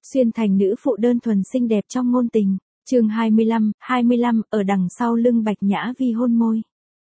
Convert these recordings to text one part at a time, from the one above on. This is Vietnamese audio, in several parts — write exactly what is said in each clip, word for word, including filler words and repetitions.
Xuyên thành nữ phụ đơn thuần xinh đẹp trong ngôn tình. Chương hai mươi lăm, hai mươi lăm, ở đằng sau lưng Bạch Nhã Vi hôn môi.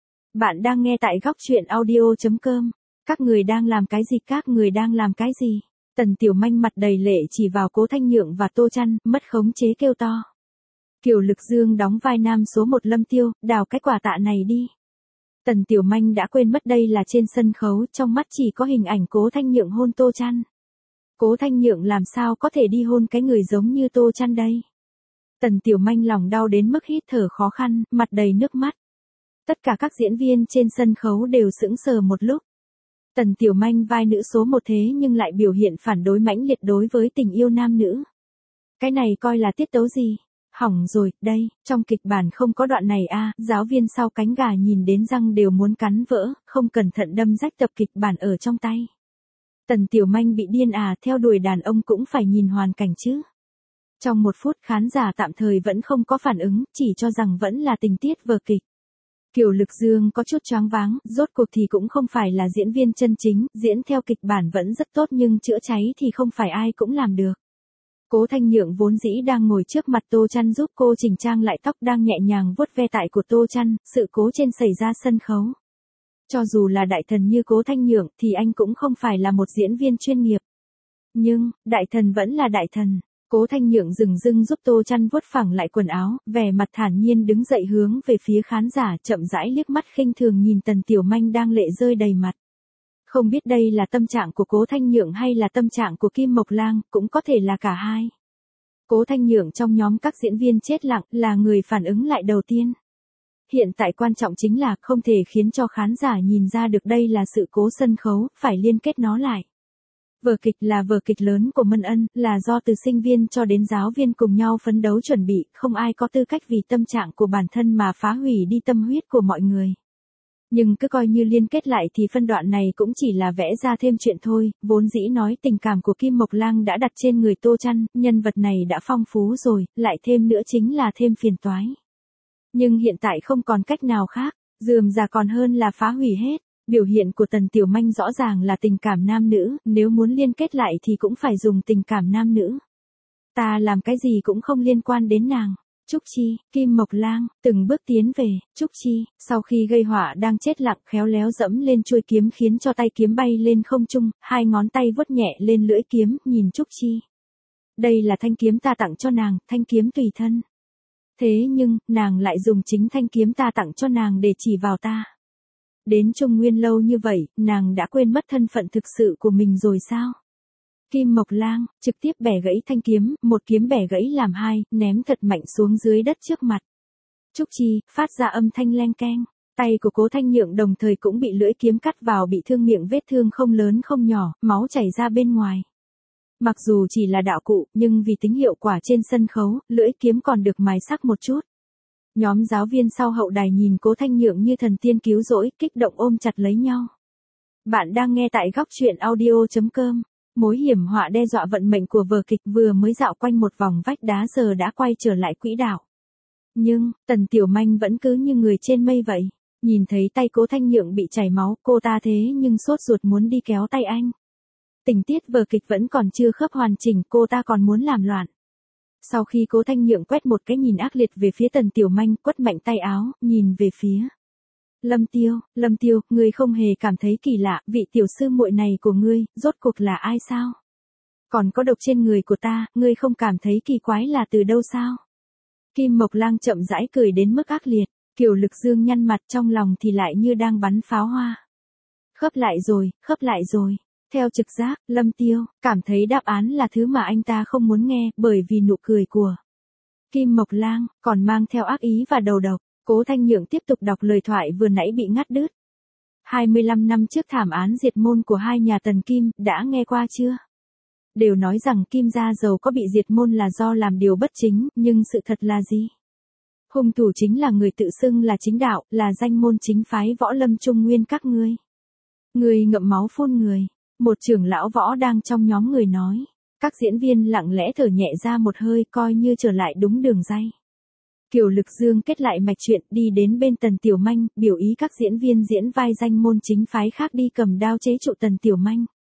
Bạn đang nghe tại góc truyện audio chấm com. Các người đang làm cái gì? Các người đang làm cái gì? Tần Tiểu Manh mặt đầy lệ chỉ vào Cố Thanh Nhượng và Tô Chăn, mất khống chế kêu to. Kiều Lực Dương đóng vai nam số một Lâm Tiêu, đào cái quả tạ này đi. Tần Tiểu Manh đã quên mất đây là trên sân khấu, trong mắt chỉ có hình ảnh Cố Thanh Nhượng hôn Tô Chăn. Cố Thanh Nhượng làm sao có thể đi hôn cái người giống như Tô Chăn đây? Tần Tiểu Manh lòng đau đến mức hít thở khó khăn, mặt đầy nước mắt. Tất cả các diễn viên trên sân khấu đều sững sờ một lúc. Tần Tiểu Manh vai nữ số một thế nhưng lại biểu hiện phản đối mãnh liệt đối với tình yêu nam nữ. Cái này coi là tiết tấu gì? Hỏng rồi, đây, trong kịch bản không có đoạn này a. À, giáo viên sau cánh gà nhìn đến răng đều muốn cắn vỡ, không cẩn thận đâm rách tập kịch bản ở trong tay. Tần Tiểu Manh bị điên à, theo đuổi đàn ông cũng phải nhìn hoàn cảnh chứ. Trong một phút khán giả tạm thời vẫn không có phản ứng, chỉ cho rằng vẫn là tình tiết vở kịch. Kiều Lực Dương có chút choáng váng, rốt cuộc thì cũng không phải là diễn viên chân chính, diễn theo kịch bản vẫn rất tốt nhưng chữa cháy thì không phải ai cũng làm được. Cố Thanh Nhượng vốn dĩ đang ngồi trước mặt Tô Chăn giúp cô chỉnh trang lại tóc đang nhẹ nhàng vuốt ve tại của Tô Chăn, sự cố trên xảy ra sân khấu. Cho dù là đại thần như Cố Thanh Nhượng thì anh cũng không phải là một diễn viên chuyên nghiệp. Nhưng, đại thần vẫn là đại thần. Cố Thanh Nhượng dừng dưng giúp Tô Chăn vuốt phẳng lại quần áo, vẻ mặt thản nhiên đứng dậy hướng về phía khán giả chậm rãi liếc mắt khinh thường nhìn Tần Tiểu Manh đang lệ rơi đầy mặt. Không biết đây là tâm trạng của Cố Thanh Nhượng hay là tâm trạng của Kim Mộc Lang, cũng có thể là cả hai. Cố Thanh Nhượng trong nhóm các diễn viên chết lặng là người phản ứng lại đầu tiên. Hiện tại quan trọng chính là không thể khiến cho khán giả nhìn ra được đây là sự cố sân khấu, phải liên kết nó lại. Vở kịch là vở kịch lớn của Mân Ân, là do từ sinh viên cho đến giáo viên cùng nhau phấn đấu chuẩn bị, không ai có tư cách vì tâm trạng của bản thân mà phá hủy đi tâm huyết của mọi người. Nhưng cứ coi như liên kết lại thì phân đoạn này cũng chỉ là vẽ ra thêm chuyện thôi, vốn dĩ nói tình cảm của Kim Mộc Lang đã đặt trên người Tô Chăn, nhân vật này đã phong phú rồi, lại thêm nữa chính là thêm phiền toái. Nhưng hiện tại không còn cách nào khác, rườm rà còn hơn là phá hủy hết. Biểu hiện của Tần Tiểu Manh rõ ràng là tình cảm nam nữ, nếu muốn liên kết lại thì cũng phải dùng tình cảm nam nữ. Ta làm cái gì cũng không liên quan đến nàng. Trúc Chi, Kim Mộc Lang, từng bước tiến về, Trúc Chi, sau khi gây họa đang chết lặng khéo léo dẫm lên chuôi kiếm khiến cho tay kiếm bay lên không trung, hai ngón tay vuốt nhẹ lên lưỡi kiếm, nhìn Trúc Chi. Đây là thanh kiếm ta tặng cho nàng, thanh kiếm tùy thân. Thế nhưng, nàng lại dùng chính thanh kiếm ta tặng cho nàng để chỉ vào ta. Đến Trung Nguyên lâu như vậy, nàng đã quên mất thân phận thực sự của mình rồi sao? Kim Mộc Lang, trực tiếp bẻ gãy thanh kiếm, một kiếm bẻ gãy làm hai, ném thật mạnh xuống dưới đất trước mặt. Trúc Chi, phát ra âm thanh leng keng, tay của Cố Thanh Nhượng đồng thời cũng bị lưỡi kiếm cắt vào bị thương miệng vết thương không lớn không nhỏ, máu chảy ra bên ngoài. Mặc dù chỉ là đạo cụ, nhưng vì tính hiệu quả trên sân khấu, lưỡi kiếm còn được mài sắc một chút. Nhóm giáo viên sau hậu đài nhìn Cố Thanh Nhượng như thần tiên cứu rỗi, kích động ôm chặt lấy nhau. Bạn đang nghe tại góc truyện audio chấm com. Mối hiểm họa đe dọa vận mệnh của vở kịch vừa mới dạo quanh một vòng vách đá giờ đã quay trở lại quỹ đạo. Nhưng, Tần Tiểu Manh vẫn cứ như người trên mây vậy. Nhìn thấy tay Cố Thanh Nhượng bị chảy máu, cô ta thế nhưng sốt ruột muốn đi kéo tay anh. Tình tiết vở kịch vẫn còn chưa khớp hoàn chỉnh, cô ta còn muốn làm loạn. Sau khi Cố Thanh Nhượng quét một cái nhìn ác liệt về phía Tần Tiểu Manh, quất mạnh tay áo, nhìn về phía Lâm Tiêu, Lâm Tiêu, ngươi không hề cảm thấy kỳ lạ, vị tiểu sư muội này của ngươi, rốt cuộc là ai sao? Còn có độc trên người của ta, ngươi không cảm thấy kỳ quái là từ đâu sao? Kim Mộc Lang chậm rãi cười đến mức ác liệt, Kiều Lực Dương nhăn mặt trong lòng thì lại như đang bắn pháo hoa. Khớp lại rồi, khớp lại rồi. Theo trực giác, Lâm Tiêu cảm thấy đáp án là thứ mà anh ta không muốn nghe, bởi vì nụ cười của Kim Mộc Lang còn mang theo ác ý và đầu độc. Cố Thanh Nhượng tiếp tục đọc lời thoại vừa nãy bị ngắt đứt. hai mươi lăm năm trước thảm án diệt môn của hai nhà Tần Kim, đã nghe qua chưa? Đều nói rằng Kim gia giàu có bị diệt môn là do làm điều bất chính, nhưng sự thật là gì? Hung thủ chính là người tự xưng là chính đạo, là danh môn chính phái võ lâm Trung Nguyên các ngươi. Người ngậm máu phun người. Một trưởng lão võ đang trong nhóm người nói. Các diễn viên lặng lẽ thở nhẹ ra một hơi coi như trở lại đúng đường ray. Kiều Lực Dương kết lại mạch chuyện đi đến bên Tần Tiểu Manh, biểu ý các diễn viên diễn vai danh môn chính phái khác đi cầm đao chế trụ Tần Tiểu Manh.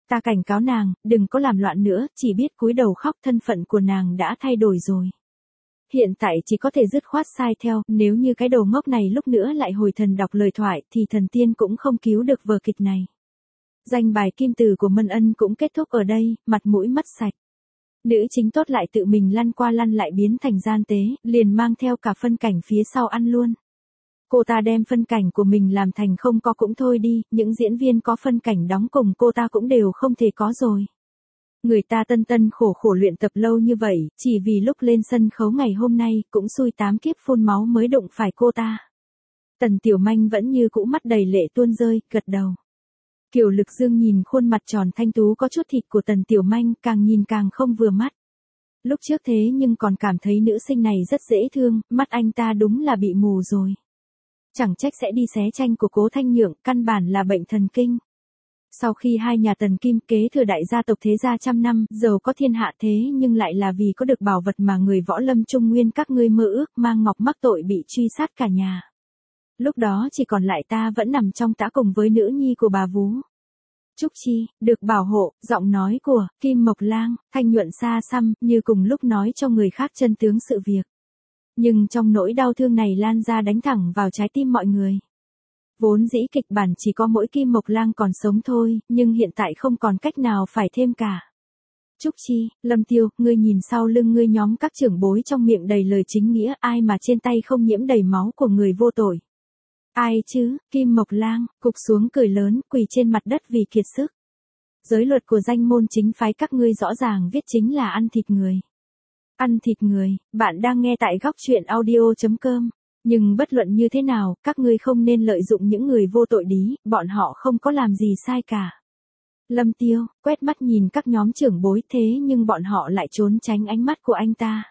Ta cảnh cáo nàng, đừng có làm loạn nữa, chỉ biết cúi đầu khóc, thân phận của nàng đã thay đổi rồi. Hiện tại chỉ có thể dứt khoát sai theo, nếu như cái đầu ngốc này lúc nữa lại hồi thần đọc lời thoại thì thần tiên cũng không cứu được vở kịch này. Danh bài kim từ của Mân Ân cũng kết thúc ở đây, mặt mũi mất sạch. Nữ chính tốt lại tự mình lăn qua lăn lại biến thành gian tế, liền mang theo cả phân cảnh phía sau ăn luôn. Cô ta đem phân cảnh của mình làm thành không có cũng thôi đi, những diễn viên có phân cảnh đóng cùng cô ta cũng đều không thể có rồi. Người ta tân tân khổ khổ luyện tập lâu như vậy, chỉ vì lúc lên sân khấu ngày hôm nay, cũng xui tám kiếp phun máu mới đụng phải cô ta. Tần Tiểu Manh vẫn như cũ mắt đầy lệ tuôn rơi, gật đầu. Kiều Lực Dương nhìn khuôn mặt tròn thanh tú có chút thịt của Tần Tiểu Manh, càng nhìn càng không vừa mắt. Lúc trước thế nhưng còn cảm thấy nữ sinh này rất dễ thương, mắt anh ta đúng là bị mù rồi. Chẳng trách sẽ đi xé tranh của Cố Thanh Nhượng, căn bản là bệnh thần kinh. Sau khi hai nhà Tần Kim kế thừa đại gia tộc thế gia trăm năm, giàu có thiên hạ thế nhưng lại là vì có được bảo vật mà người võ lâm trung nguyên các ngươi mơ ước, mang ngọc mắc tội bị truy sát cả nhà. Lúc đó chỉ còn lại ta vẫn nằm trong tã cùng với nữ nhi của bà vú. Trúc Chi, được bảo hộ, giọng nói của Kim Mộc Lang, thanh nhuận xa xăm, như cùng lúc nói cho người khác chân tướng sự việc. Nhưng trong nỗi đau thương này lan ra đánh thẳng vào trái tim mọi người. Vốn dĩ kịch bản chỉ có mỗi Kim Mộc Lang còn sống thôi, nhưng hiện tại không còn cách nào phải thêm cả. Trúc Chi, Lâm Tiêu, ngươi nhìn sau lưng ngươi nhóm các trưởng bối trong miệng đầy lời chính nghĩa, ai mà trên tay không nhiễm đầy máu của người vô tội. Ai chứ, Kim Mộc Lang, cục xuống cười lớn, quỳ trên mặt đất vì kiệt sức. Giới luật của danh môn chính phái các ngươi rõ ràng viết chính là ăn thịt người. Ăn thịt người, bạn đang nghe tại góc truyện audio chấm com. Nhưng bất luận như thế nào, các ngươi không nên lợi dụng những người vô tội đí, bọn họ không có làm gì sai cả. Lâm Tiêu, quét mắt nhìn các nhóm trưởng bối thế nhưng bọn họ lại trốn tránh ánh mắt của anh ta.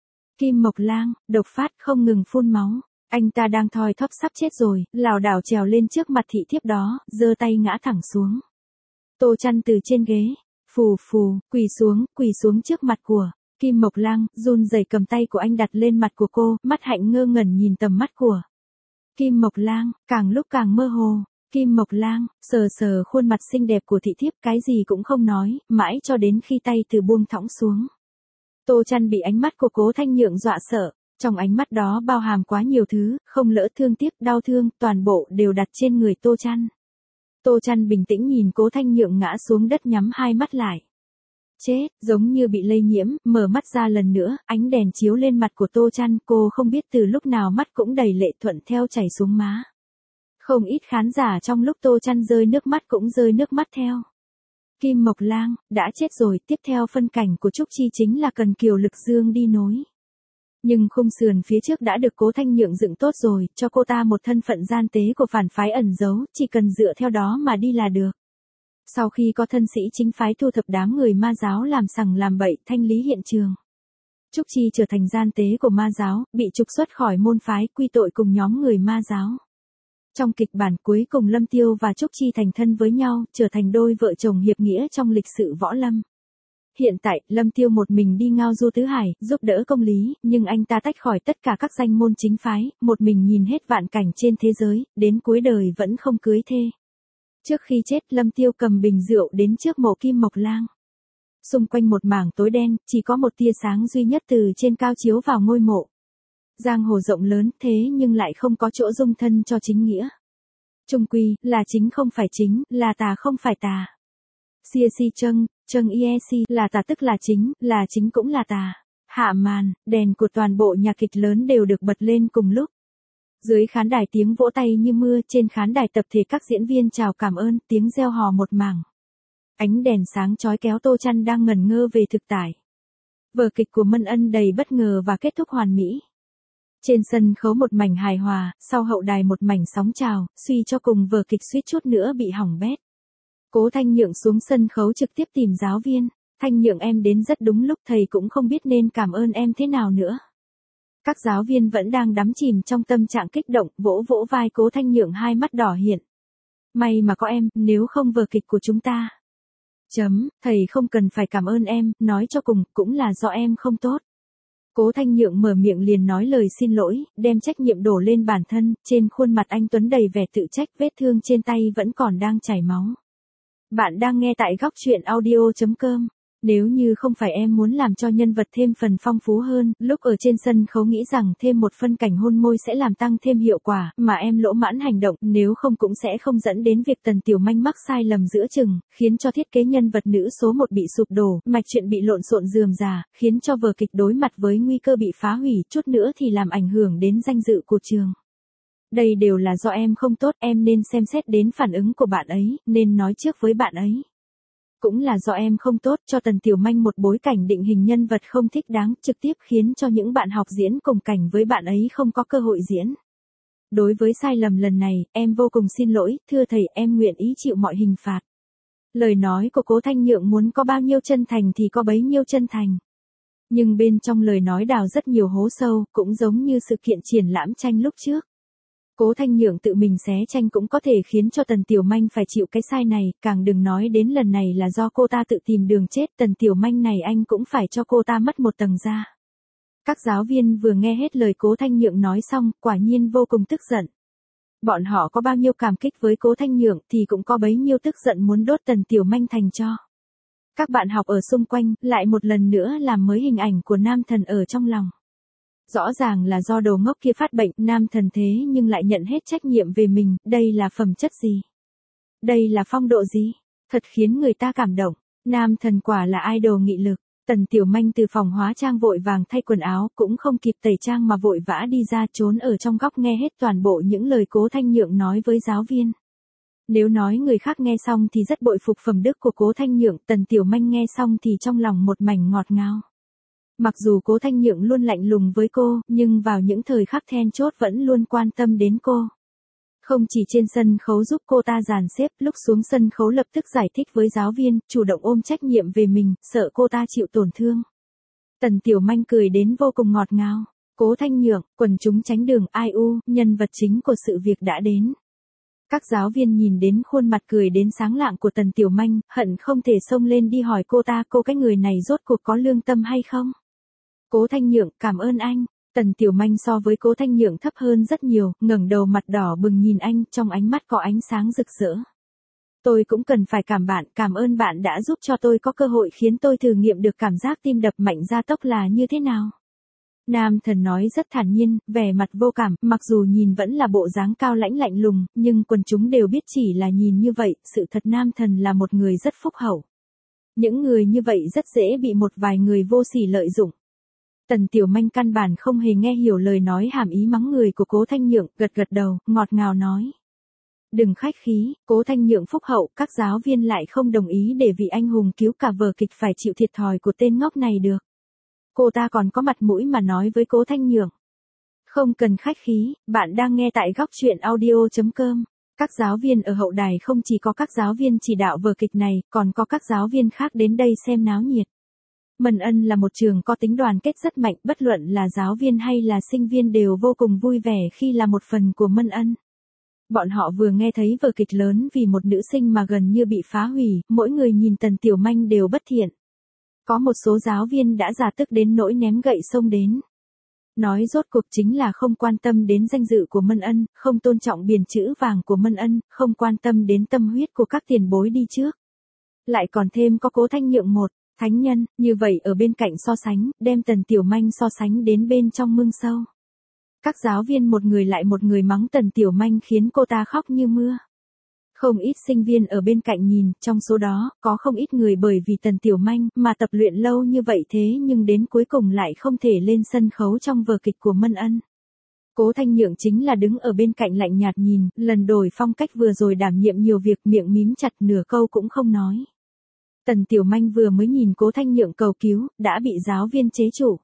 Kim Mộc Lang, độc phát không ngừng phun máu. Anh ta đang thoi thóp sắp chết rồi, lảo đảo trèo lên trước mặt thị thiếp đó, giơ tay ngã thẳng xuống. Tô Chăn từ trên ghế, phù phù, quỳ xuống, quỳ xuống trước mặt của Kim Mộc Lang, run rẩy cầm tay của anh đặt lên mặt của cô, mắt hạnh ngơ ngẩn nhìn tầm mắt của Kim Mộc Lang, càng lúc càng mơ hồ. Kim Mộc Lang, sờ sờ khuôn mặt xinh đẹp của thị thiếp, cái gì cũng không nói, mãi cho đến khi tay từ buông thõng xuống. Tô Chăn bị ánh mắt của Cố Thanh Nhượng dọa sợ, trong ánh mắt đó bao hàm quá nhiều thứ, không lỡ thương tiếc, đau thương, toàn bộ đều đặt trên người Tô Chăn. Tô Chăn bình tĩnh nhìn Cố Thanh Nhượng ngã xuống đất nhắm hai mắt lại. Chết, giống như bị lây nhiễm, mở mắt ra lần nữa, ánh đèn chiếu lên mặt của Tô Chăn, cô không biết từ lúc nào mắt cũng đầy lệ thuận theo chảy xuống má. Không ít khán giả trong lúc Tô Chăn rơi nước mắt cũng rơi nước mắt theo. Kim Mộc Lang, đã chết rồi, tiếp theo phân cảnh của Trúc Chi chính là cần Kiều Lực Dương đi nối. Nhưng khung sườn phía trước đã được Cố Thanh Nhượng dựng tốt rồi, cho cô ta một thân phận gian tế của phản phái ẩn giấu, chỉ cần dựa theo đó mà đi là được. Sau khi có thân sĩ chính phái thu thập đám người ma giáo làm sằng làm bậy, thanh lý hiện trường. Trúc Chi trở thành gian tế của ma giáo, bị trục xuất khỏi môn phái, quy tội cùng nhóm người ma giáo. Trong kịch bản cuối cùng Lâm Tiêu và Trúc Chi thành thân với nhau, trở thành đôi vợ chồng hiệp nghĩa trong lịch sử võ lâm. Hiện tại, Lâm Tiêu một mình đi ngao du tứ hải, giúp đỡ công lý, nhưng anh ta tách khỏi tất cả các danh môn chính phái, một mình nhìn hết vạn cảnh trên thế giới, đến cuối đời vẫn không cưới thê. Trước khi chết, Lâm Tiêu cầm bình rượu đến trước mộ Kim Mộc Lang. Xung quanh một mảng tối đen, chỉ có một tia sáng duy nhất từ trên cao chiếu vào ngôi mộ. Giang hồ rộng lớn thế nhưng lại không có chỗ dung thân cho chính nghĩa. Trung quy, là chính không phải chính, là tà không phải tà. Xia si châng, châng ie si, là tà tức là chính, là chính cũng là tà. Hạ màn, đèn của toàn bộ nhạc kịch lớn đều được bật lên cùng lúc. Dưới khán đài tiếng vỗ tay như mưa, trên khán đài tập thể các diễn viên chào cảm ơn, tiếng reo hò một mảng. Ánh đèn sáng chói kéo Tô Chăn đang ngẩn ngơ về thực tại. Vở kịch của Mân Ân đầy bất ngờ và kết thúc hoàn mỹ. Trên sân khấu một mảnh hài hòa, sau hậu đài một mảnh sóng trào, suy cho cùng vở kịch suýt chút nữa bị hỏng bét. Cố Thanh Nhượng xuống sân khấu trực tiếp tìm giáo viên. Thanh Nhượng em đến rất đúng lúc, thầy cũng không biết nên cảm ơn em thế nào nữa. Các giáo viên vẫn đang đắm chìm trong tâm trạng kích động, vỗ vỗ vai Cố Thanh Nhượng, hai mắt đỏ hiện. May mà có em, nếu không vở kịch của chúng ta. Chấm, thầy không cần phải cảm ơn em, nói cho cùng, cũng là do em không tốt. Cố Thanh Nhượng mở miệng liền nói lời xin lỗi, đem trách nhiệm đổ lên bản thân, trên khuôn mặt anh Tuấn đầy vẻ tự trách, vết thương trên tay vẫn còn đang chảy máu. Bạn đang nghe tại góc chuyện audio chấm com. Nếu như không phải em muốn làm cho nhân vật thêm phần phong phú hơn, lúc ở trên sân khấu nghĩ rằng thêm một phân cảnh hôn môi sẽ làm tăng thêm hiệu quả, mà em lỗ mãn hành động, nếu không cũng sẽ không dẫn đến việc Tần Tiểu Manh mắc sai lầm giữa chừng, khiến cho thiết kế nhân vật nữ số một bị sụp đổ, mạch truyện bị lộn xộn rườm rà, khiến cho vở kịch đối mặt với nguy cơ bị phá hủy, chút nữa thì làm ảnh hưởng đến danh dự của trường. Đây đều là do em không tốt, em nên xem xét đến phản ứng của bạn ấy, nên nói trước với bạn ấy. Cũng là do em không tốt, cho Tần Tiểu Manh một bối cảnh định hình nhân vật không thích đáng, trực tiếp khiến cho những bạn học diễn cùng cảnh với bạn ấy không có cơ hội diễn. Đối với sai lầm lần này, em vô cùng xin lỗi, thưa thầy, em nguyện ý chịu mọi hình phạt. Lời nói của Cố Thanh Nhượng muốn có bao nhiêu chân thành thì có bấy nhiêu chân thành. Nhưng bên trong lời nói đào rất nhiều hố sâu, cũng giống như sự kiện triển lãm tranh lúc trước. Cố Thanh Nhượng tự mình xé tranh cũng có thể khiến cho Tần Tiểu Manh phải chịu cái sai này, càng đừng nói đến lần này là do cô ta tự tìm đường chết, Tần Tiểu Manh này anh cũng phải cho cô ta mất một tầng da. Các giáo viên vừa nghe hết lời Cố Thanh Nhượng nói xong, quả nhiên vô cùng tức giận. Bọn họ có bao nhiêu cảm kích với Cố Thanh Nhượng thì cũng có bấy nhiêu tức giận muốn đốt Tần Tiểu Manh thành tro. Các bạn học ở xung quanh, lại một lần nữa làm mới hình ảnh của nam thần ở trong lòng. Rõ ràng là do đồ ngốc kia phát bệnh, nam thần thế nhưng lại nhận hết trách nhiệm về mình, đây là phẩm chất gì? Đây là phong độ gì? Thật khiến người ta cảm động, nam thần quả là idol nghị lực. Tần Tiểu Manh từ phòng hóa trang vội vàng thay quần áo, cũng không kịp tẩy trang mà vội vã đi ra, trốn ở trong góc nghe hết toàn bộ những lời Cố Thanh Nhượng nói với giáo viên. Nếu nói người khác nghe xong thì rất bội phục phẩm đức của Cố Thanh Nhượng, Tần Tiểu Manh nghe xong thì trong lòng một mảnh ngọt ngào. Mặc dù Cố Thanh Nhượng luôn lạnh lùng với cô, nhưng vào những thời khắc then chốt vẫn luôn quan tâm đến cô. Không chỉ trên sân khấu giúp cô ta dàn xếp, lúc xuống sân khấu lập tức giải thích với giáo viên, chủ động ôm trách nhiệm về mình, sợ cô ta chịu tổn thương. Tần Tiểu Manh cười đến vô cùng ngọt ngào. Cố Thanh Nhượng, quần chúng tránh đường, ai u, nhân vật chính của sự việc đã đến. Các giáo viên nhìn đến khuôn mặt cười đến sáng lạng của Tần Tiểu Manh, hận không thể xông lên đi hỏi cô ta, cô cái người này rốt cuộc có lương tâm hay không? Cố Thanh Nhượng, cảm ơn anh. Tần Tiểu Manh so với Cố Thanh Nhượng thấp hơn rất nhiều, ngẩng đầu mặt đỏ bừng nhìn anh, trong ánh mắt có ánh sáng rực rỡ. Tôi cũng cần phải cảm bạn, cảm ơn bạn đã giúp cho tôi có cơ hội khiến tôi thử nghiệm được cảm giác tim đập mạnh gia tốc là như thế nào. Nam thần nói rất thản nhiên, vẻ mặt vô cảm, mặc dù nhìn vẫn là bộ dáng cao lãnh lạnh lùng, nhưng quần chúng đều biết chỉ là nhìn như vậy, sự thật nam thần là một người rất phúc hậu. Những người như vậy rất dễ bị một vài người vô sỉ lợi dụng. Tần Tiểu Manh căn bản không hề nghe hiểu lời nói hàm ý mắng người của Cố Thanh Nhượng, gật gật đầu, ngọt ngào nói. Đừng khách khí, Cố Thanh Nhượng phúc hậu, các giáo viên lại không đồng ý để vị anh hùng cứu cả vở kịch phải chịu thiệt thòi của tên ngốc này được. Cô ta còn có mặt mũi mà nói với Cố Thanh Nhượng. Không cần khách khí, bạn đang nghe tại góc chuyện audio chấm com. Các giáo viên ở hậu đài không chỉ có các giáo viên chỉ đạo vở kịch này, còn có các giáo viên khác đến đây xem náo nhiệt. Mân Ân là một trường có tính đoàn kết rất mạnh, bất luận là giáo viên hay là sinh viên đều vô cùng vui vẻ khi là một phần của Mân Ân. Bọn họ vừa nghe thấy vở kịch lớn vì một nữ sinh mà gần như bị phá hủy, mỗi người nhìn Tần Tiểu Manh đều bất thiện. Có một số giáo viên đã giả tức đến nỗi ném gậy xông đến. Nói rốt cuộc chính là không quan tâm đến danh dự của Mân Ân, không tôn trọng biển chữ vàng của Mân Ân, không quan tâm đến tâm huyết của các tiền bối đi trước. Lại còn thêm có Cố Thanh Nhượng một thánh nhân, như vậy ở bên cạnh so sánh, đem Tần Tiểu Manh so sánh đến bên trong mương sâu. Các giáo viên một người lại một người mắng Tần Tiểu Manh khiến cô ta khóc như mưa. Không ít sinh viên ở bên cạnh nhìn, trong số đó, có không ít người bởi vì Tần Tiểu Manh mà tập luyện lâu như vậy thế nhưng đến cuối cùng lại không thể lên sân khấu trong vở kịch của Mân Ân. Cố Thanh Nhượng chính là đứng ở bên cạnh lạnh nhạt nhìn, lần đổi phong cách vừa rồi đảm nhiệm nhiều việc, miệng mím chặt, nửa câu cũng không nói. Tần Tiểu Manh vừa mới nhìn Cố Thanh Nhượng cầu cứu, đã bị giáo viên chế trụ.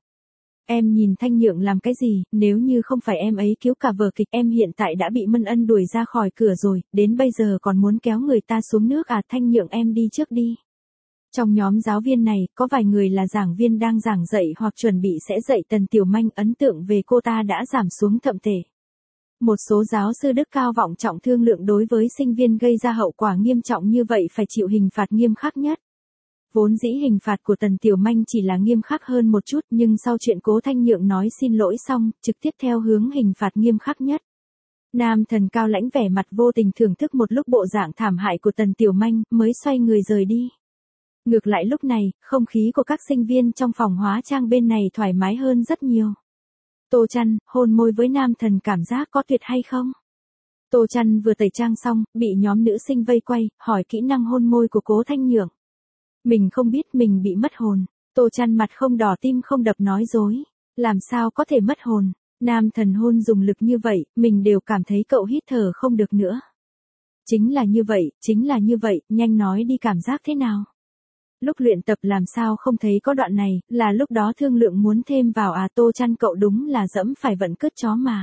Em nhìn Thanh Nhượng làm cái gì, nếu như không phải em ấy cứu cả vở kịch em hiện tại đã bị Mân Ân đuổi ra khỏi cửa rồi, đến bây giờ còn muốn kéo người ta xuống nước à, Thanh Nhượng em đi trước đi. Trong nhóm giáo viên này, có vài người là giảng viên đang giảng dạy hoặc chuẩn bị sẽ dạy Tần Tiểu Manh, ấn tượng về cô ta đã giảm xuống thậm tệ. Một số giáo sư đức cao vọng trọng thương lượng đối với sinh viên gây ra hậu quả nghiêm trọng như vậy phải chịu hình phạt nghiêm khắc nhất. Vốn dĩ hình phạt của Tần Tiểu Manh chỉ là nghiêm khắc hơn một chút, nhưng sau chuyện Cố Thanh Nhượng nói xin lỗi xong, trực tiếp theo hướng hình phạt nghiêm khắc nhất. Nam Thần cao lãnh vẻ mặt vô tình thưởng thức một lúc bộ dạng thảm hại của Tần Tiểu Manh, mới xoay người rời đi. Ngược lại lúc này, không khí của các sinh viên trong phòng hóa trang bên này thoải mái hơn rất nhiều. Tô Chăn, hôn môi với Nam Thần cảm giác có tuyệt hay không? Tô Chăn vừa tẩy trang xong, bị nhóm nữ sinh vây quay, hỏi kỹ năng hôn môi của Cố Thanh Nhượng. Mình không biết mình bị mất hồn. Tô Chăn mặt không đỏ tim không đập nói dối. Làm sao có thể mất hồn? Nam Thần hôn dùng lực như vậy, mình đều cảm thấy cậu hít thở không được nữa. Chính là như vậy, chính là như vậy, nhanh nói đi cảm giác thế nào? Lúc luyện tập làm sao không thấy có đoạn này, là lúc đó thương lượng muốn thêm vào à. Tô Chăn cậu đúng là dẫm phải vận cất chó mà.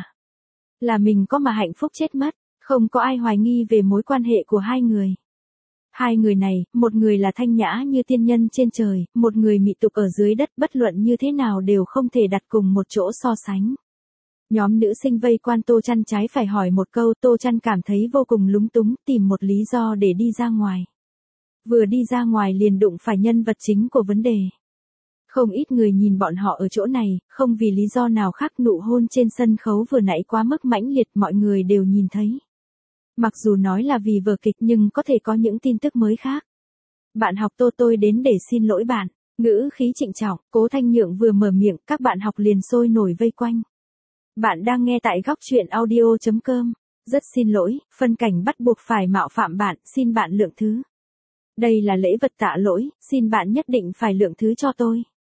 Là mình có mà hạnh phúc chết mất, không có ai hoài nghi về mối quan hệ của hai người. Hai người này, một người là thanh nhã như tiên nhân trên trời, một người mị tục ở dưới đất, bất luận như thế nào đều không thể đặt cùng một chỗ so sánh. Nhóm nữ sinh vây quan Tô Chăn trái phải hỏi một câu, Tô Chăn cảm thấy vô cùng lúng túng, tìm một lý do để đi ra ngoài. Vừa đi ra ngoài liền đụng phải nhân vật chính của vấn đề. Không ít người nhìn bọn họ ở chỗ này, không vì lý do nào khác, nụ hôn trên sân khấu vừa nãy quá mức mãnh liệt, mọi người đều nhìn thấy. Mặc dù nói là vì vở kịch nhưng có thể có những tin tức mới khác. Bạn học Tô tôi đến để xin lỗi bạn. Ngữ khí trịnh trọng, Cố Thanh Nhượng vừa mở miệng, các bạn học liền sôi nổi vây quanh. Bạn đang nghe tại góc truyện audio chấm com. Rất xin lỗi, phân cảnh bắt buộc phải mạo phạm bạn, xin bạn lượng thứ. Đây là lễ vật tạ lỗi, xin bạn nhất định phải lượng thứ cho tôi.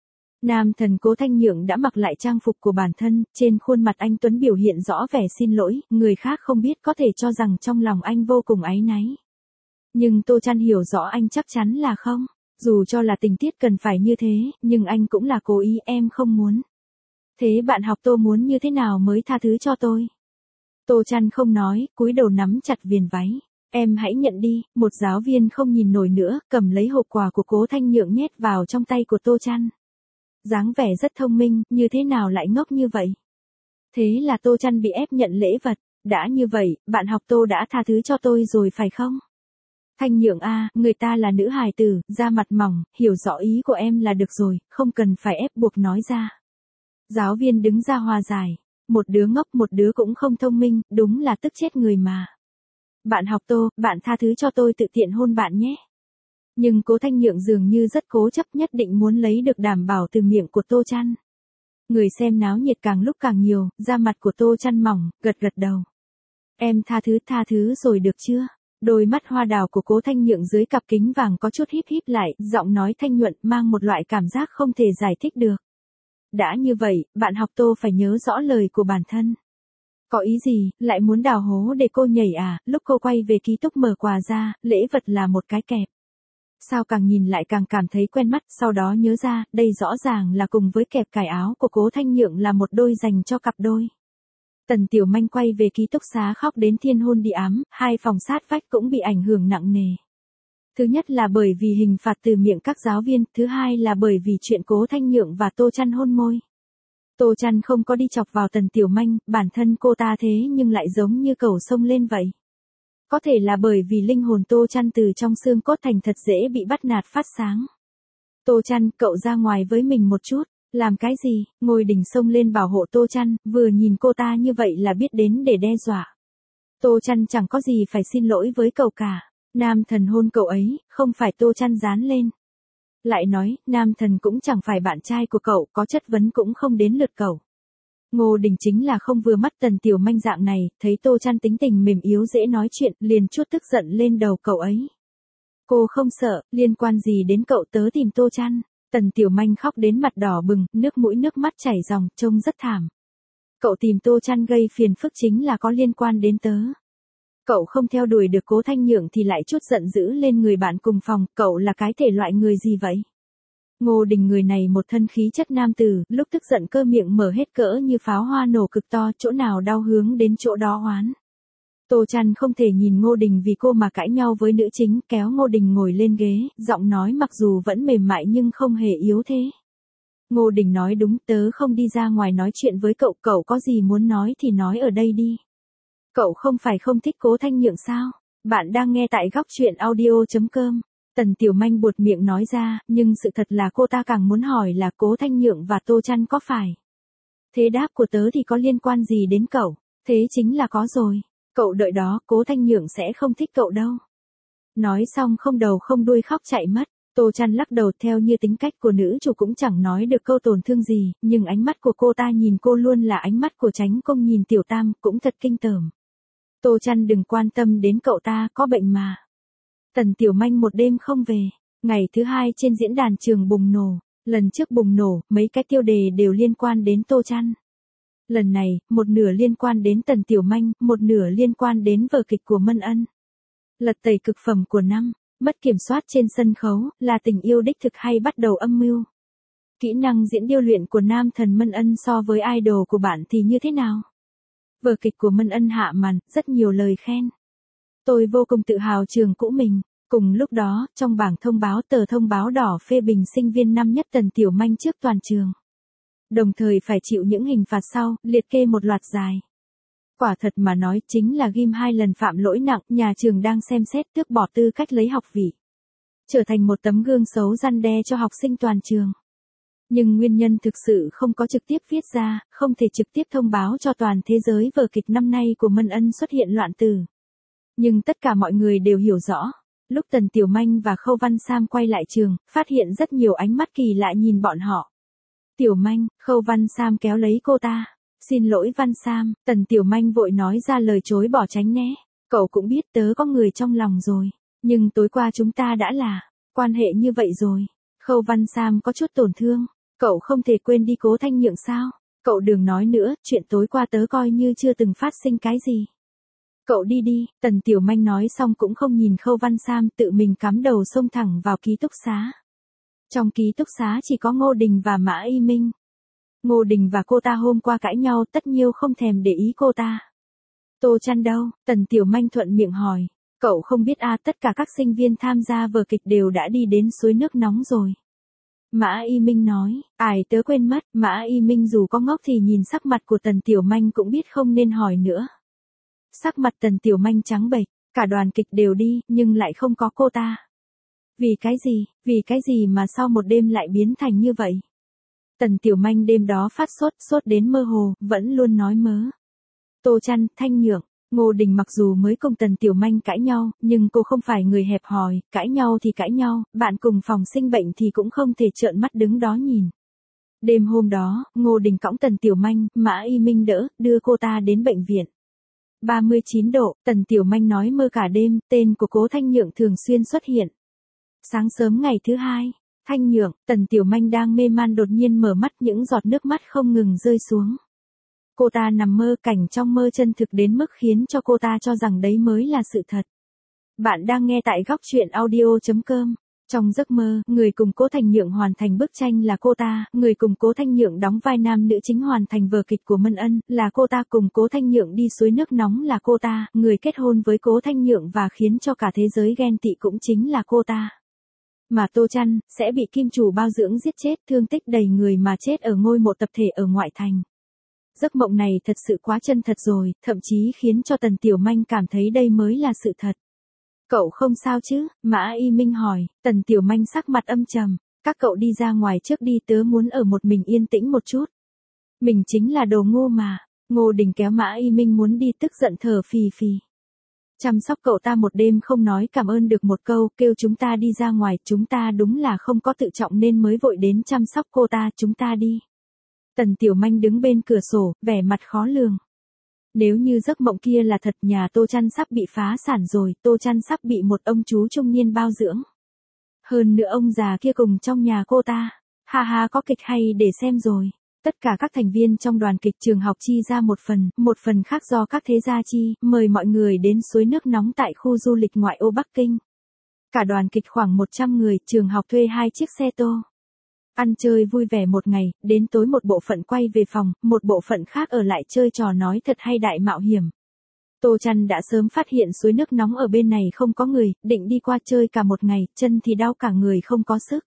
Nam Thần Cố Thanh Nhượng đã mặc lại trang phục của bản thân, trên khuôn mặt anh tuấn biểu hiện rõ vẻ xin lỗi, người khác không biết có thể cho rằng trong lòng anh vô cùng áy náy. Nhưng Tô Chăn hiểu rõ anh chắc chắn là không, dù cho là tình tiết cần phải như thế, nhưng anh cũng là cố ý, em không muốn. Thế bạn học Tô muốn như thế nào mới tha thứ cho tôi? Tô Chăn không nói, cúi đầu nắm chặt viền váy. Em hãy nhận đi, một giáo viên không nhìn nổi nữa, cầm lấy hộp quà của Cố Thanh Nhượng nhét vào trong tay của Tô Chăn. Dáng vẻ rất thông minh, như thế nào lại ngốc như vậy? Thế là Tô Chăn bị ép nhận lễ vật, đã như vậy, bạn học Tô đã tha thứ cho tôi rồi phải không? Thanh Nhượng a, người ta là nữ hài tử, da mặt mỏng, hiểu rõ ý của em là được rồi, không cần phải ép buộc nói ra. Giáo viên đứng ra hòa giải, một đứa ngốc một đứa cũng không thông minh, đúng là tức chết người mà. Bạn học Tô, bạn tha thứ cho tôi tự tiện hôn bạn nhé. Nhưng Cố Thanh Nhượng dường như rất cố chấp, nhất định muốn lấy được đảm bảo từ miệng của Tô Chăn. Người xem náo nhiệt càng lúc càng nhiều, da mặt của Tô Chăn mỏng, gật gật đầu. Em tha thứ tha thứ rồi được chưa? Đôi mắt hoa đào của Cố Thanh Nhượng dưới cặp kính vàng có chút híp híp lại, giọng nói thanh nhuận mang một loại cảm giác không thể giải thích được. Đã như vậy, bạn học Tô phải nhớ rõ lời của bản thân. Có ý gì, lại muốn đào hố để cô nhảy à? Lúc cô quay về ký túc mở quà ra, lễ vật là một cái kẹp. Sao càng nhìn lại càng cảm thấy quen mắt, sau đó nhớ ra, đây rõ ràng là cùng với kẹp cài áo của Cố Thanh Nhượng là một đôi dành cho cặp đôi. Tần Tiểu Manh quay về ký túc xá khóc đến thiên hôn địa ám, hai phòng sát vách cũng bị ảnh hưởng nặng nề. Thứ nhất là bởi vì hình phạt từ miệng các giáo viên, thứ hai là bởi vì chuyện Cố Thanh Nhượng và Tô Chăn hôn môi. Tô Chăn không có đi chọc vào Tần Tiểu Manh, bản thân cô ta thế nhưng lại giống như cầu sông lên vậy. Có thể là bởi vì linh hồn Tô Chăn từ trong xương cốt thành thật dễ bị bắt nạt phát sáng. Tô Chăn, cậu ra ngoài với mình một chút, làm cái gì? Ngôi đỉnh sông lên bảo hộ Tô Chăn, vừa nhìn cô ta như vậy là biết đến để đe dọa. Tô Chăn chẳng có gì phải xin lỗi với cậu cả. Nam Thần hôn cậu ấy, không phải Tô Chăn dán lên. Lại nói, Nam Thần cũng chẳng phải bạn trai của cậu, có chất vấn cũng không đến lượt cậu. Ngô Đình chính là không vừa mắt Tần Tiểu Manh dạng này, thấy Tô Chăn tính tình mềm yếu dễ nói chuyện, liền chút tức giận lên đầu cậu ấy. Cô không sợ, liên quan gì đến cậu, tớ tìm Tô Chăn. Tần Tiểu Manh khóc đến mặt đỏ bừng, nước mũi nước mắt chảy ròng, trông rất thảm. Cậu tìm Tô Chăn gây phiền phức chính là có liên quan đến tớ. Cậu không theo đuổi được Cố Thanh Nhượng thì lại chút giận dữ lên người bạn cùng phòng, cậu là cái thể loại người gì vậy? Ngô Đình người này một thân khí chất nam tử, lúc tức giận cơ miệng mở hết cỡ như pháo hoa nổ cực to, chỗ nào đau hướng đến chỗ đó oán. Tô Chăn không thể nhìn Ngô Đình vì cô mà cãi nhau với nữ chính, kéo Ngô Đình ngồi lên ghế, giọng nói mặc dù vẫn mềm mại nhưng không hề yếu thế. Ngô Đình nói đúng, tớ không đi ra ngoài nói chuyện với cậu, cậu có gì muốn nói thì nói ở đây đi. Cậu không phải không thích Cố Thanh Nhượng sao? Bạn đang nghe tại góc truyện audio chấm com. Tần Tiểu Manh buột miệng nói ra, nhưng sự thật là cô ta càng muốn hỏi là Cố Thanh Nhượng và Tô Chăn có phải. Thế đáp của tớ thì có liên quan gì đến cậu? Thế chính là có rồi. Cậu đợi đó, Cố Thanh Nhượng sẽ không thích cậu đâu. Nói xong không đầu không đuôi khóc chạy mất. Tô Chăn lắc đầu, theo như tính cách của nữ chủ cũng chẳng nói được câu tổn thương gì, nhưng ánh mắt của cô ta nhìn cô luôn là ánh mắt của Chánh Công nhìn Tiểu Tam, cũng thật kinh tởm. Tô Chăn đừng quan tâm đến cậu ta, có bệnh mà. Tần Tiểu Manh một đêm không về. Ngày thứ hai trên diễn đàn trường bùng nổ. Lần trước bùng nổ, mấy cái tiêu đề đều liên quan đến Tô Chăn. Lần này, một nửa liên quan đến Tần Tiểu Manh, một nửa liên quan đến vở kịch của Mân Ân. Lật tẩy cực phẩm của năm, mất kiểm soát trên sân khấu, là tình yêu đích thực hay bắt đầu âm mưu. Kỹ năng diễn điêu luyện của nam thần Mân Ân so với idol của bạn thì như thế nào? Vở kịch của Mân Ân hạ màn, rất nhiều lời khen. Tôi vô cùng tự hào trường cũ mình. Cùng lúc đó, trong bảng thông báo tờ thông báo đỏ phê bình sinh viên năm nhất Tần Tiểu Manh trước toàn trường. Đồng thời phải chịu những hình phạt sau, liệt kê một loạt dài. Quả thật mà nói chính là ghim hai lần phạm lỗi nặng, nhà trường đang xem xét tước bỏ tư cách lấy học vị. Trở thành một tấm gương xấu răn đe cho học sinh toàn trường. Nhưng nguyên nhân thực sự không có trực tiếp viết ra, không thể trực tiếp thông báo cho toàn thế giới vở kịch năm nay của Mân Ân xuất hiện loạn từ. Nhưng tất cả mọi người đều hiểu rõ. Lúc Tần Tiểu Manh và Khâu Văn Sam quay lại trường, phát hiện rất nhiều ánh mắt kỳ lạ nhìn bọn họ. Tiểu Manh, Khâu Văn Sam kéo lấy cô ta. Xin lỗi Văn Sam, Tần Tiểu Manh vội nói ra lời chối bỏ tránh né. Cậu cũng biết tớ có người trong lòng rồi. Nhưng tối qua chúng ta đã là quan hệ như vậy rồi. Khâu Văn Sam có chút tổn thương. Cậu không thể quên đi Cố Thanh Nhượng sao? Cậu đừng nói nữa, chuyện tối qua tớ coi như chưa từng phát sinh cái gì. Cậu đi đi, Tần Tiểu Manh nói xong cũng không nhìn Khâu Văn Sam, tự mình cắm đầu xông thẳng vào ký túc xá. Trong ký túc xá chỉ có Ngô Đình và Mã Y Minh. Ngô Đình và cô ta hôm qua cãi nhau, Tất Nhiêu không thèm để ý cô ta. Tô Chăn đâu? Tần Tiểu Manh thuận miệng hỏi. Cậu không biết à, tất cả các sinh viên tham gia vở kịch đều đã đi đến suối nước nóng rồi. Mã Y Minh nói, ai tớ quên mất, Mã Y Minh dù có ngốc thì nhìn sắc mặt của Tần Tiểu Manh cũng biết không nên hỏi nữa. Sắc mặt Tần Tiểu Manh trắng bệch, cả đoàn kịch đều đi, nhưng lại không có cô ta. Vì cái gì, vì cái gì mà sau một đêm lại biến thành như vậy? Tần Tiểu Manh đêm đó phát sốt, sốt đến mơ hồ, vẫn luôn nói mớ. Tô Chăn, Thanh Nhượng, Ngô Đình mặc dù mới cùng Tần Tiểu Manh cãi nhau, nhưng cô không phải người hẹp hòi, cãi nhau thì cãi nhau, bạn cùng phòng sinh bệnh thì cũng không thể trợn mắt đứng đó nhìn. Đêm hôm đó, Ngô Đình cõng Tần Tiểu Manh, Mã Y Minh đỡ, đưa cô ta đến bệnh viện. ba mươi chín độ, Tần Tiểu Manh nói mơ cả đêm, tên của Cố Thanh Nhượng thường xuyên xuất hiện. Sáng sớm ngày thứ hai, Thanh Nhượng, Tần Tiểu Manh đang mê man đột nhiên mở mắt, những giọt nước mắt không ngừng rơi xuống. Cô ta nằm mơ, cảnh trong mơ chân thực đến mức khiến cho cô ta cho rằng đấy mới là sự thật. Bạn đang nghe tại góc truyện audio chấm com. Trong giấc mơ, người cùng Cố Thanh Nhượng hoàn thành bức tranh là cô ta, người cùng Cố Thanh Nhượng đóng vai nam nữ chính hoàn thành vở kịch của Mân Ân, là cô ta, cùng Cố Thanh Nhượng đi suối nước nóng là cô ta, người kết hôn với Cố Thanh Nhượng và khiến cho cả thế giới ghen tị cũng chính là cô ta. Mà Tô Chăn, sẽ bị kim chủ bao dưỡng giết chết, thương tích đầy người mà chết ở ngôi mộ tập thể ở ngoại thành. Giấc mộng này thật sự quá chân thật rồi, thậm chí khiến cho Tần Tiểu Manh cảm thấy đây mới là sự thật. Cậu không sao chứ? Mã Y Minh hỏi. Tần Tiểu Manh sắc mặt âm trầm. Các cậu đi ra ngoài trước đi, tớ muốn ở một mình yên tĩnh một chút. Mình chính là đồ ngu mà. Ngô Đình kéo Mã Y Minh muốn đi, tức giận thở phì phì. Chăm sóc cậu ta một đêm không nói cảm ơn được một câu, kêu chúng ta đi ra ngoài, chúng ta đúng là không có tự trọng nên mới vội đến chăm sóc cô ta, chúng ta đi. Tần Tiểu Manh đứng bên cửa sổ, vẻ mặt khó lường. Nếu như giấc mộng kia là thật, nhà Tô Chăn sắp bị phá sản rồi, Tô Chăn sắp bị một ông chú trung niên bao dưỡng. Hơn nữa ông già kia cùng trong nhà cô ta. Ha ha, có kịch hay để xem rồi. Tất cả các thành viên trong đoàn kịch trường học chi ra một phần, một phần khác do các thế gia chi, mời mọi người đến suối nước nóng tại khu du lịch ngoại ô Bắc Kinh. Cả đoàn kịch khoảng một trăm người, trường học thuê hai chiếc xe tô. Ăn chơi vui vẻ một ngày, đến tối một bộ phận quay về phòng, một bộ phận khác ở lại chơi trò nói thật hay đại mạo hiểm. Tô Chăn đã sớm phát hiện suối nước nóng ở bên này không có người, định đi qua chơi cả một ngày, chân thì đau cả người không có sức.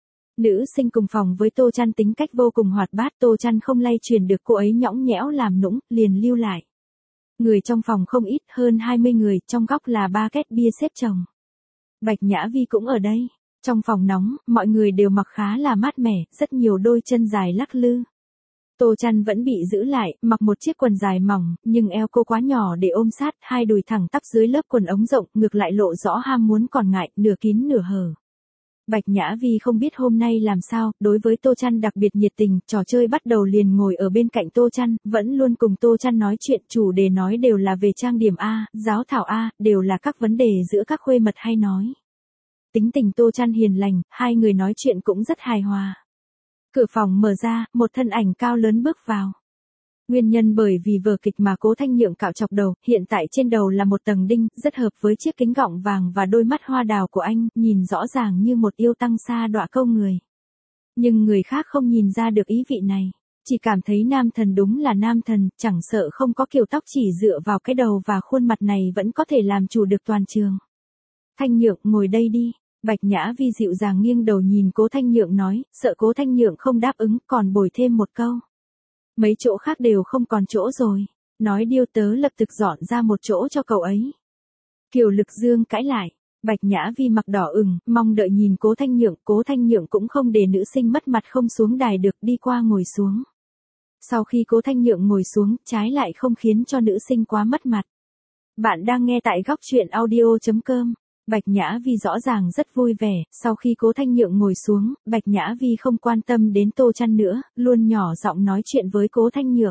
Nữ sinh cùng phòng với Tô Chăn tính cách vô cùng hoạt bát, Tô Chăn không lay truyền được cô ấy nhõng nhẽo làm nũng, liền lưu lại. Người trong phòng không ít, hơn hai mươi người, trong góc là ba két bia xếp chồng. Bạch Nhã Vi cũng ở đây. Trong phòng nóng, mọi người đều mặc khá là mát mẻ, rất nhiều đôi chân dài lắc lư. Tô Chăn vẫn bị giữ lại, mặc một chiếc quần dài mỏng, nhưng eo cô quá nhỏ để ôm sát, hai đùi thẳng tắp dưới lớp quần ống rộng, ngược lại lộ rõ ham muốn còn ngại, nửa kín nửa hở. Bạch Nhã Vi không biết hôm nay làm sao, đối với Tô Chăn đặc biệt nhiệt tình, trò chơi bắt đầu liền ngồi ở bên cạnh Tô Chăn, vẫn luôn cùng Tô Chăn nói chuyện, chủ đề nói đều là về trang điểm A, giáo thảo A, đều là các vấn đề giữa các khuê mật hay nói. Tính tình Tô Chăn hiền lành, hai người nói chuyện cũng rất hài hòa. Cửa phòng mở ra, một thân ảnh cao lớn bước vào. Nguyên nhân bởi vì vở kịch mà Cố Thanh Nhượng cạo chọc đầu, hiện tại trên đầu là một tầng đinh, rất hợp với chiếc kính gọng vàng và đôi mắt hoa đào của anh, nhìn rõ ràng như một yêu tăng xa đọa câu người. Nhưng người khác không nhìn ra được ý vị này, chỉ cảm thấy nam thần đúng là nam thần, chẳng sợ không có kiểu tóc chỉ dựa vào cái đầu và khuôn mặt này vẫn có thể làm chủ được toàn trường. Thanh Nhượng, ngồi đây đi. Bạch Nhã Vi dịu dàng nghiêng đầu nhìn Cố Thanh Nhượng nói, sợ Cố Thanh Nhượng không đáp ứng, còn bồi thêm một câu. Mấy chỗ khác đều không còn chỗ rồi. Nói điêu tớ lập tức dọn ra một chỗ cho cậu ấy. Kiều Lực Dương cãi lại. Bạch Nhã Vi mặc đỏ ửng, mong đợi nhìn Cố Thanh Nhượng. Cố Thanh Nhượng cũng không để nữ sinh mất mặt không xuống đài được, đi qua ngồi xuống. Sau khi Cố Thanh Nhượng ngồi xuống, trái lại không khiến cho nữ sinh quá mất mặt. Bạn đang nghe tại góc truyện audio chấm com. Bạch Nhã Vi rõ ràng rất vui vẻ, sau khi Cố Thanh Nhượng ngồi xuống, Bạch Nhã Vi không quan tâm đến Tô Chăn nữa, luôn nhỏ giọng nói chuyện với Cố Thanh Nhượng.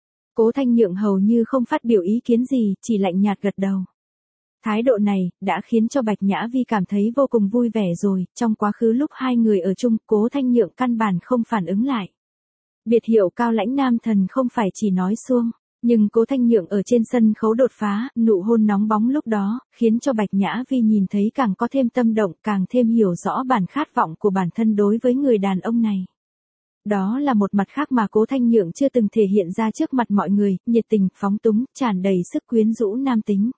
Cố Thanh Nhượng hầu như không phát biểu ý kiến gì, chỉ lạnh nhạt gật đầu. Thái độ này, đã khiến cho Bạch Nhã Vi cảm thấy vô cùng vui vẻ rồi, trong quá khứ lúc hai người ở chung, Cố Thanh Nhượng căn bản không phản ứng lại. Biệt hiệu cao lãnh nam thần không phải chỉ nói suông. Nhưng Cố Thanh Nhượng ở trên sân khấu đột phá, nụ hôn nóng bóng lúc đó, khiến cho Bạch Nhã Vi nhìn thấy càng có thêm tâm động, càng thêm hiểu rõ bản khát vọng của bản thân đối với người đàn ông này. Đó là một mặt khác mà Cố Thanh Nhượng chưa từng thể hiện ra trước mặt mọi người, nhiệt tình, phóng túng, tràn đầy sức quyến rũ nam tính.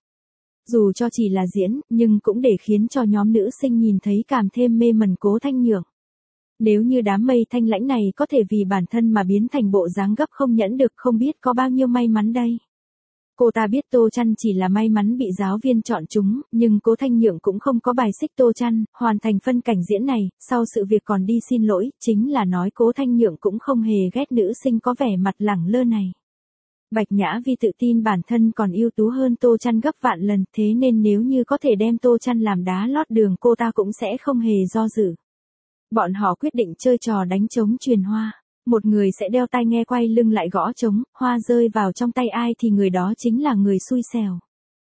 Dù cho chỉ là diễn, nhưng cũng để khiến cho nhóm nữ sinh nhìn thấy càng thêm mê mẩn Cố Thanh Nhượng. Nếu như đám mây thanh lãnh này có thể vì bản thân mà biến thành bộ dáng gấp không nhẫn được, không biết có bao nhiêu may mắn đây. Cô ta biết Tô Chăn chỉ là may mắn bị giáo viên chọn chúng, nhưng Cố Thanh Nhượng cũng không có bài xích Tô Chăn, hoàn thành phân cảnh diễn này, sau sự việc còn đi xin lỗi, chính là nói Cố Thanh Nhượng cũng không hề ghét nữ sinh có vẻ mặt lẳng lơ này. Bạch Nhã Vi tự tin bản thân còn ưu tú hơn Tô Chăn gấp vạn lần, thế nên nếu như có thể đem Tô Chăn làm đá lót đường cô ta cũng sẽ không hề do dự. Bọn họ quyết định chơi trò đánh trống truyền hoa. Một người sẽ đeo tai nghe quay lưng lại gõ trống, hoa rơi vào trong tay ai thì người đó chính là người xui xẻo.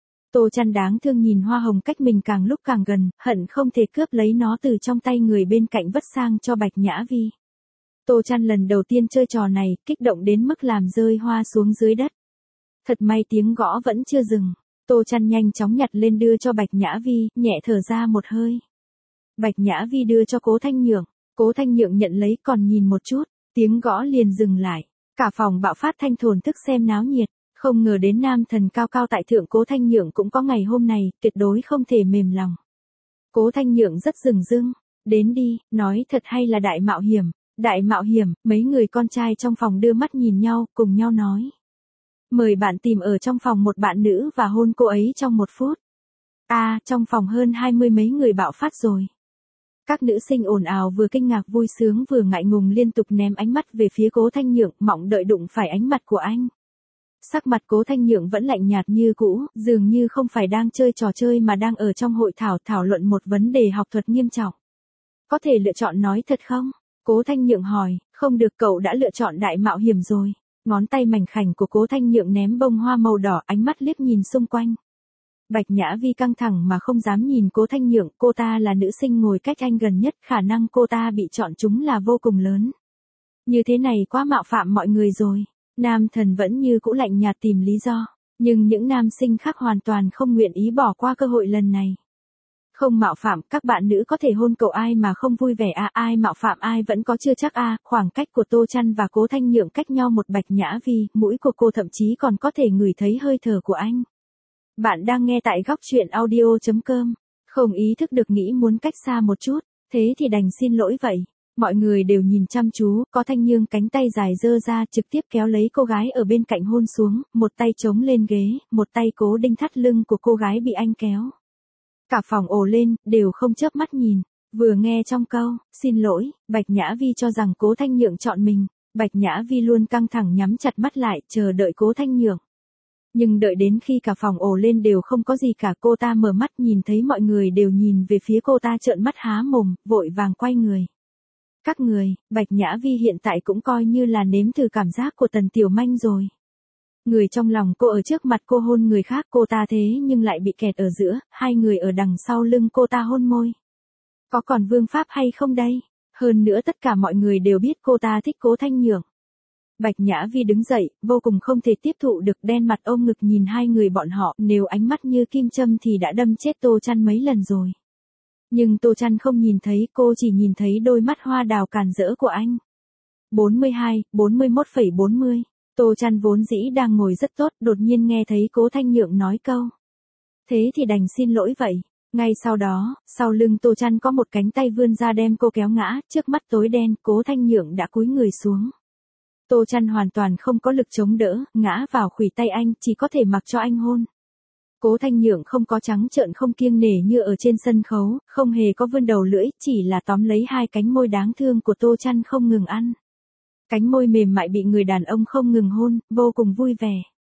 Tô Chăn đáng thương nhìn hoa hồng cách mình càng lúc càng gần, hận không thể cướp lấy nó từ trong tay người bên cạnh vất sang cho Bạch Nhã Vi. Tô Chăn lần đầu tiên chơi trò này, kích động đến mức làm rơi hoa xuống dưới đất. Thật may tiếng gõ vẫn chưa dừng. Tô Chăn nhanh chóng nhặt lên đưa cho Bạch Nhã Vi, nhẹ thở ra một hơi. Bạch Nhã Vi đưa cho Cố Thanh Nhượng. Cố Thanh Nhượng nhận lấy còn nhìn một chút, tiếng gõ liền dừng lại. Cả phòng bạo phát thanh thổn thức xem náo nhiệt. Không ngờ đến nam thần cao cao tại thượng Cố Thanh Nhượng cũng có ngày hôm này, tuyệt đối không thể mềm lòng. Cố Thanh Nhượng rất dửng dưng. Đến đi, nói thật hay là đại mạo hiểm. Đại mạo hiểm, mấy người con trai trong phòng đưa mắt nhìn nhau, cùng nhau nói. Mời bạn tìm ở trong phòng một bạn nữ và hôn cô ấy trong một phút. À, trong phòng hơn hai mươi mấy người bạo phát rồi. Các nữ sinh ồn ào vừa kinh ngạc vui sướng vừa ngại ngùng liên tục ném ánh mắt về phía Cố Thanh Nhượng, mong đợi đụng phải ánh mặt của anh. Sắc mặt Cố Thanh Nhượng vẫn lạnh nhạt như cũ, dường như không phải đang chơi trò chơi mà đang ở trong hội thảo thảo luận một vấn đề học thuật nghiêm trọng. Có thể lựa chọn nói thật không? Cố Thanh Nhượng hỏi, không được, cậu đã lựa chọn đại mạo hiểm rồi. Ngón tay mảnh khảnh của Cố Thanh Nhượng ném bông hoa màu đỏ, ánh mắt liếc nhìn xung quanh. Bạch Nhã Vi căng thẳng mà không dám nhìn Cố Thanh Nhượng, cô ta là nữ sinh ngồi cách anh gần nhất, khả năng cô ta bị chọn chúng là vô cùng lớn. Như thế này quá mạo phạm mọi người rồi. Nam thần vẫn như cũ lạnh nhạt tìm lý do, nhưng những nam sinh khác hoàn toàn không nguyện ý bỏ qua cơ hội lần này. Không mạo phạm, các bạn nữ có thể hôn cậu ai mà không vui vẻ à, ai mạo phạm ai vẫn có chưa chắc à, khoảng cách của Tô Chăn và Cố Thanh Nhượng cách nhau một Bạch Nhã Vi, mũi của cô thậm chí còn có thể ngửi thấy hơi thở của anh. Bạn đang nghe tại góc truyện audio chấm com, không ý thức được nghĩ muốn cách xa một chút, thế thì đành xin lỗi vậy. Mọi người đều nhìn chăm chú, có Thanh Nhương cánh tay dài dơ ra trực tiếp kéo lấy cô gái ở bên cạnh hôn xuống, một tay chống lên ghế, một tay cố đinh thắt lưng của cô gái bị anh kéo. Cả phòng ồ lên, đều không chớp mắt nhìn, vừa nghe trong câu, xin lỗi, Bạch Nhã Vi cho rằng Cố Thanh Nhượng chọn mình, Bạch Nhã Vi luôn căng thẳng nhắm chặt mắt lại, chờ đợi Cố Thanh Nhượng. Nhưng đợi đến khi cả phòng ồ lên đều không có gì cả, cô ta mở mắt nhìn thấy mọi người đều nhìn về phía cô ta trợn mắt há mồm, vội vàng quay người. Các người, Bạch Nhã Vi hiện tại cũng coi như là nếm thử cảm giác của Tần Tiểu Manh rồi. Người trong lòng cô ở trước mặt cô hôn người khác, cô ta thế nhưng lại bị kẹt ở giữa, hai người ở đằng sau lưng cô ta hôn môi. Có còn vương pháp hay không đây? Hơn nữa tất cả mọi người đều biết cô ta thích Cố Thanh Nhượng. Bạch Nhã Vi đứng dậy, vô cùng không thể tiếp thụ được, đen mặt ôm ngực nhìn hai người bọn họ, nếu ánh mắt như kim châm thì đã đâm chết Tô Chăn mấy lần rồi. Nhưng Tô Chăn không nhìn thấy, cô chỉ nhìn thấy đôi mắt hoa đào càn rỡ của anh. bốn mươi hai, bốn mươi mốt phẩy bốn mươi. Tô Chăn vốn dĩ đang ngồi rất tốt, đột nhiên nghe thấy Cố Thanh Nhượng nói câu. Thế thì đành xin lỗi vậy. Ngay sau đó, sau lưng Tô Chăn có một cánh tay vươn ra đem cô kéo ngã, trước mắt tối đen, Cố Thanh Nhượng đã cúi người xuống. Tô Chăn hoàn toàn không có lực chống đỡ, ngã vào khuỷu tay anh, chỉ có thể mặc cho anh hôn. Cố Thanh Nhượng không có trắng trợn không kiêng nể như ở trên sân khấu, không hề có vươn đầu lưỡi, chỉ là tóm lấy hai cánh môi đáng thương của Tô Chăn không ngừng ăn. Cánh môi mềm mại bị người đàn ông không ngừng hôn, vô cùng vui vẻ.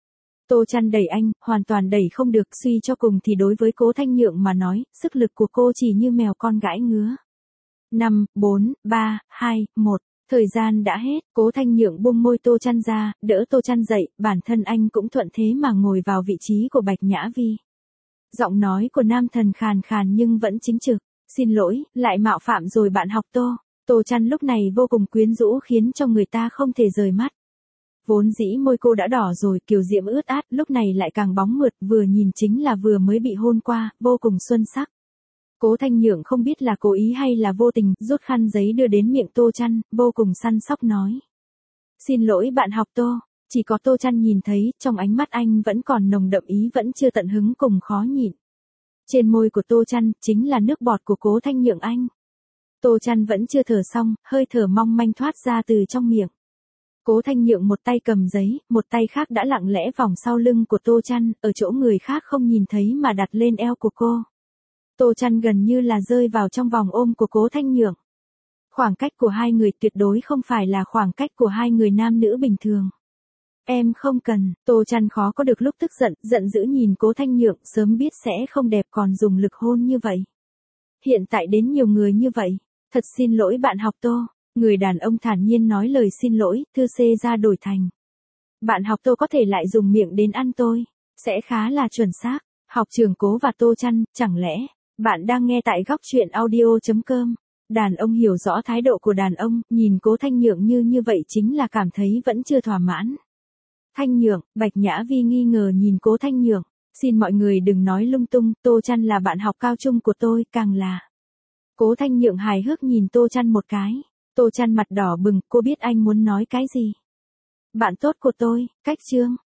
Tô Chăn đẩy anh, hoàn toàn đẩy không được, suy cho cùng thì đối với Cố Thanh Nhượng mà nói, sức lực của cô chỉ như mèo con gãi ngứa. năm, bốn, ba, hai, một. Thời gian đã hết, Cố Thanh Nhượng buông môi Tô Chăn ra, đỡ Tô Chăn dậy, bản thân anh cũng thuận thế mà ngồi vào vị trí của Bạch Nhã Vi. Giọng nói của nam thần khàn khàn nhưng vẫn chính trực. Xin lỗi, lại mạo phạm rồi bạn học Tô. Tô Chăn lúc này vô cùng quyến rũ khiến cho người ta không thể rời mắt. Vốn dĩ môi cô đã đỏ rồi, kiều diễm ướt át, lúc này lại càng bóng mượt, vừa nhìn chính là vừa mới bị hôn qua, vô cùng xuân sắc. Cố Thanh Nhượng không biết là cố ý hay là vô tình, rút khăn giấy đưa đến miệng Tô Chăn, vô cùng săn sóc nói. Xin lỗi bạn học Tô. Chỉ có Tô Chăn nhìn thấy, trong ánh mắt anh vẫn còn nồng đậm ý vẫn chưa tận hứng cùng khó nhịn. Trên môi của Tô Chăn, chính là nước bọt của Cố Thanh Nhượng anh. Tô Chăn vẫn chưa thở xong, hơi thở mong manh thoát ra từ trong miệng. Cố Thanh Nhượng một tay cầm giấy, một tay khác đã lặng lẽ vòng sau lưng của Tô Chăn, ở chỗ người khác không nhìn thấy mà đặt lên eo của cô. Tô Chăn gần như là rơi vào trong vòng ôm của Cố Thanh Nhượng. Khoảng cách của hai người tuyệt đối không phải là khoảng cách của hai người nam nữ bình thường. Em không cần, Tô Chăn khó có được lúc tức giận, giận dữ nhìn Cố Thanh Nhượng, sớm biết sẽ không đẹp còn dùng lực hôn như vậy. Hiện tại đến nhiều người như vậy, thật xin lỗi bạn học Tô. Người đàn ông thản nhiên nói lời xin lỗi, thư xê ra đổi thành. Bạn học Tô có thể lại dùng miệng đến ăn tôi, sẽ khá là chuẩn xác. Học trưởng Cố và Tô Chăn, chẳng lẽ, bạn đang nghe tại góc truyện audio chấm com. Đàn ông hiểu rõ thái độ của đàn ông, nhìn Cố Thanh Nhượng như như vậy chính là cảm thấy vẫn chưa thỏa mãn. Thanh Nhượng, Bạch Nhã Vi nghi ngờ nhìn Cố Thanh Nhượng, xin mọi người đừng nói lung tung, Tô Chăn là bạn học cao trung của tôi, càng là. Cố Thanh Nhượng hài hước nhìn Tô Chăn một cái, Tô Chăn mặt đỏ bừng, cô biết anh muốn nói cái gì. Bạn tốt của tôi, cách chương.